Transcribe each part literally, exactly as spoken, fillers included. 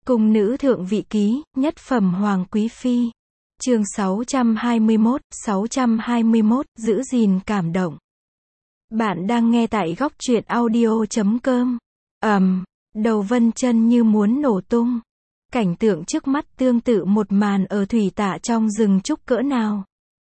Cung nữ thượng vị ký, nhất phẩm hoàng quý phi. Chương sáu trăm hai mươi mốt, sáu trăm hai mươi mốt, giữ gìn cảm động. Bạn đang nghe tại góc truyện audio chấm com. Ầm, um, đầu Vân Chân như muốn nổ tung. Cảnh tượng trước mắt tương tự một màn ở thủy tạ trong rừng trúc cỡ nào.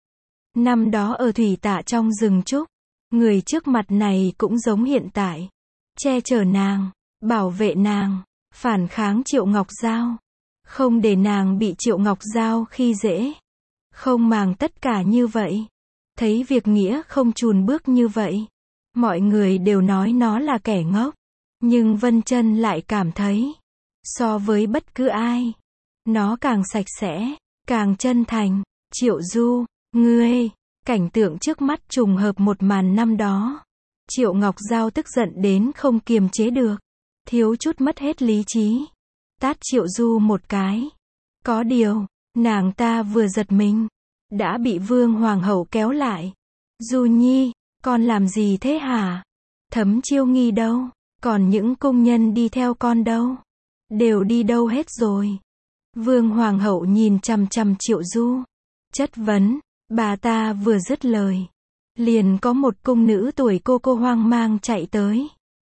Năm đó ở thủy tạ trong rừng trúc, người trước mặt này cũng giống hiện tại. Che chở nàng, bảo vệ nàng, phản kháng Triệu Ngọc Giao. Không để nàng bị Triệu Ngọc Giao khi dễ. Không màng tất cả như vậy. Thấy việc nghĩa không chùn bước như vậy. Mọi người đều nói nó là kẻ ngốc. Nhưng Vân Chân lại cảm thấy, so với bất cứ ai, nó càng sạch sẽ, càng chân thành. Triệu Du, ngươi, cảnh tượng trước mắt trùng hợp một màn năm đó. Triệu Ngọc Giao tức giận đến không kiềm chế được, thiếu chút mất hết lý trí. Tát Triệu Du một cái. Có điều, nàng ta vừa giật mình, đã bị Vương Hoàng hậu kéo lại. Du Nhi, con làm gì thế hả? Thấm Chiêu Nghi đâu? Còn những công nhân đi theo con đâu? Đều đi đâu hết rồi? Vương Hoàng hậu nhìn chằm chằm Triệu Du, chất vấn. Bà ta vừa dứt lời, liền có một cung nữ tuổi cô cô hoang mang chạy tới.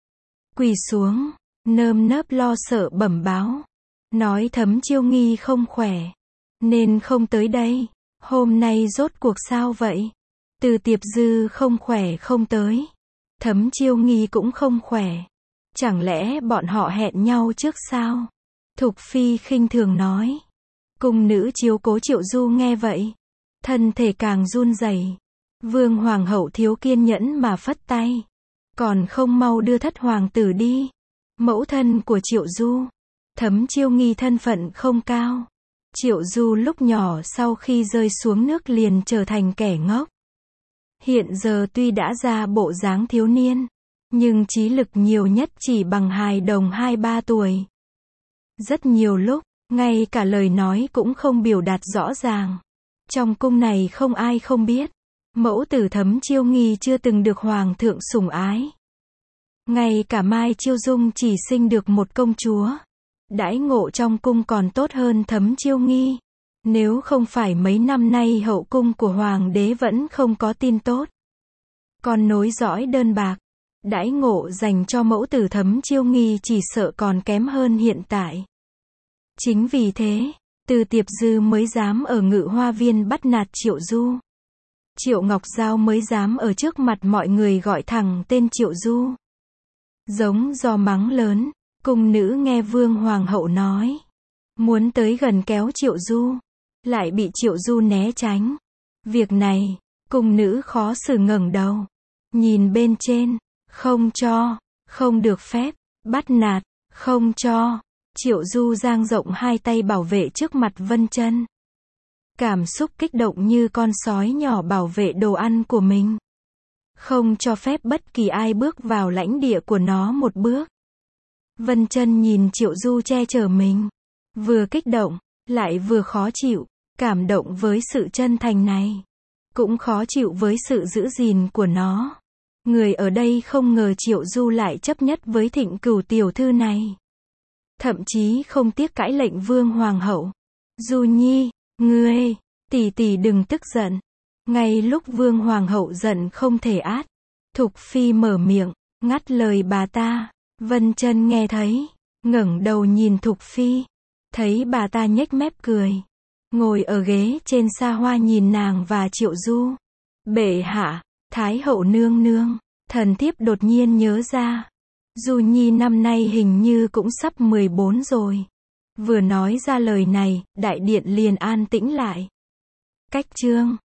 Quỳ xuống, nơm nớp lo sợ bẩm báo. Nói Thấm Chiêu Nghi không khỏe, nên không tới đây. Hôm nay rốt cuộc sao vậy? Từ Tiệp Dư không khỏe không tới. Thấm Chiêu Nghi cũng không khỏe. Chẳng lẽ bọn họ hẹn nhau trước sao? Thục Phi khinh thường nói. Cung nữ chiếu cố Triệu Du nghe vậy, thân thể càng run rẩy. Vương Hoàng hậu thiếu kiên nhẫn mà phất tay. Còn không mau đưa thất hoàng tử đi. Mẫu thân của Triệu Du, Thấm Chiêu Nghi thân phận không cao. Triệu Du lúc nhỏ sau khi rơi xuống nước liền trở thành kẻ ngốc. Hiện giờ tuy đã ra bộ dáng thiếu niên, nhưng trí lực nhiều nhất chỉ bằng hài đồng hai ba tuổi. Rất nhiều lúc, ngay cả lời nói cũng không biểu đạt rõ ràng. Trong cung này không ai không biết, mẫu tử Thấm Chiêu Nghi chưa từng được hoàng thượng sủng ái. Ngay cả Mai Chiêu Dung chỉ sinh được một công chúa. Đãi ngộ trong cung còn tốt hơn Thấm Chiêu Nghi. Nếu không phải mấy năm nay hậu cung của hoàng đế vẫn không có tin tốt, còn nối dõi đơn bạc, đãi ngộ dành cho mẫu tử Thấm Chiêu Nghi chỉ sợ còn kém hơn hiện tại. Chính vì thế, Từ Tiệp Dư mới dám ở Ngự Hoa Viên bắt nạt Triệu Du. Triệu Ngọc Giao mới dám ở trước mặt mọi người gọi thẳng tên Triệu Du. Giống do mắng lớn, cung nữ nghe Vương Hoàng hậu nói, muốn tới gần kéo Triệu Du, lại bị Triệu Du né tránh. Việc này, cung nữ khó xử ngẩng đầu, nhìn bên trên, không cho, không được phép, bắt nạt, không cho. Triệu Du dang rộng hai tay bảo vệ trước mặt Vân Chân. Cảm xúc kích động như con sói nhỏ bảo vệ đồ ăn của mình. Không cho phép bất kỳ ai bước vào lãnh địa của nó một bước. Vân Chân nhìn Triệu Du che chở mình, vừa kích động, lại vừa khó chịu, cảm động với sự chân thành này, cũng khó chịu với sự giữ gìn của nó. Người ở đây không ngờ Triệu Du lại chấp nhất với Thịnh Cửu tiểu thư này. Thậm chí không tiếc cãi lệnh Vương Hoàng hậu. Du Nhi, ngươi, tỷ tỷ đừng tức giận. Ngay lúc Vương Hoàng hậu giận không thể át, Thục Phi mở miệng, ngắt lời bà ta. Vân Chân nghe thấy, ngẩng đầu nhìn Thục Phi, thấy bà ta nhếch mép cười, ngồi ở ghế trên xa hoa nhìn nàng và Triệu Du. Bệ hạ, Thái hậu nương nương, thần thiếp đột nhiên nhớ ra, Du Nhi năm nay hình như cũng sắp mười bốn rồi. Vừa nói ra lời này, đại điện liền an tĩnh lại. Cách chương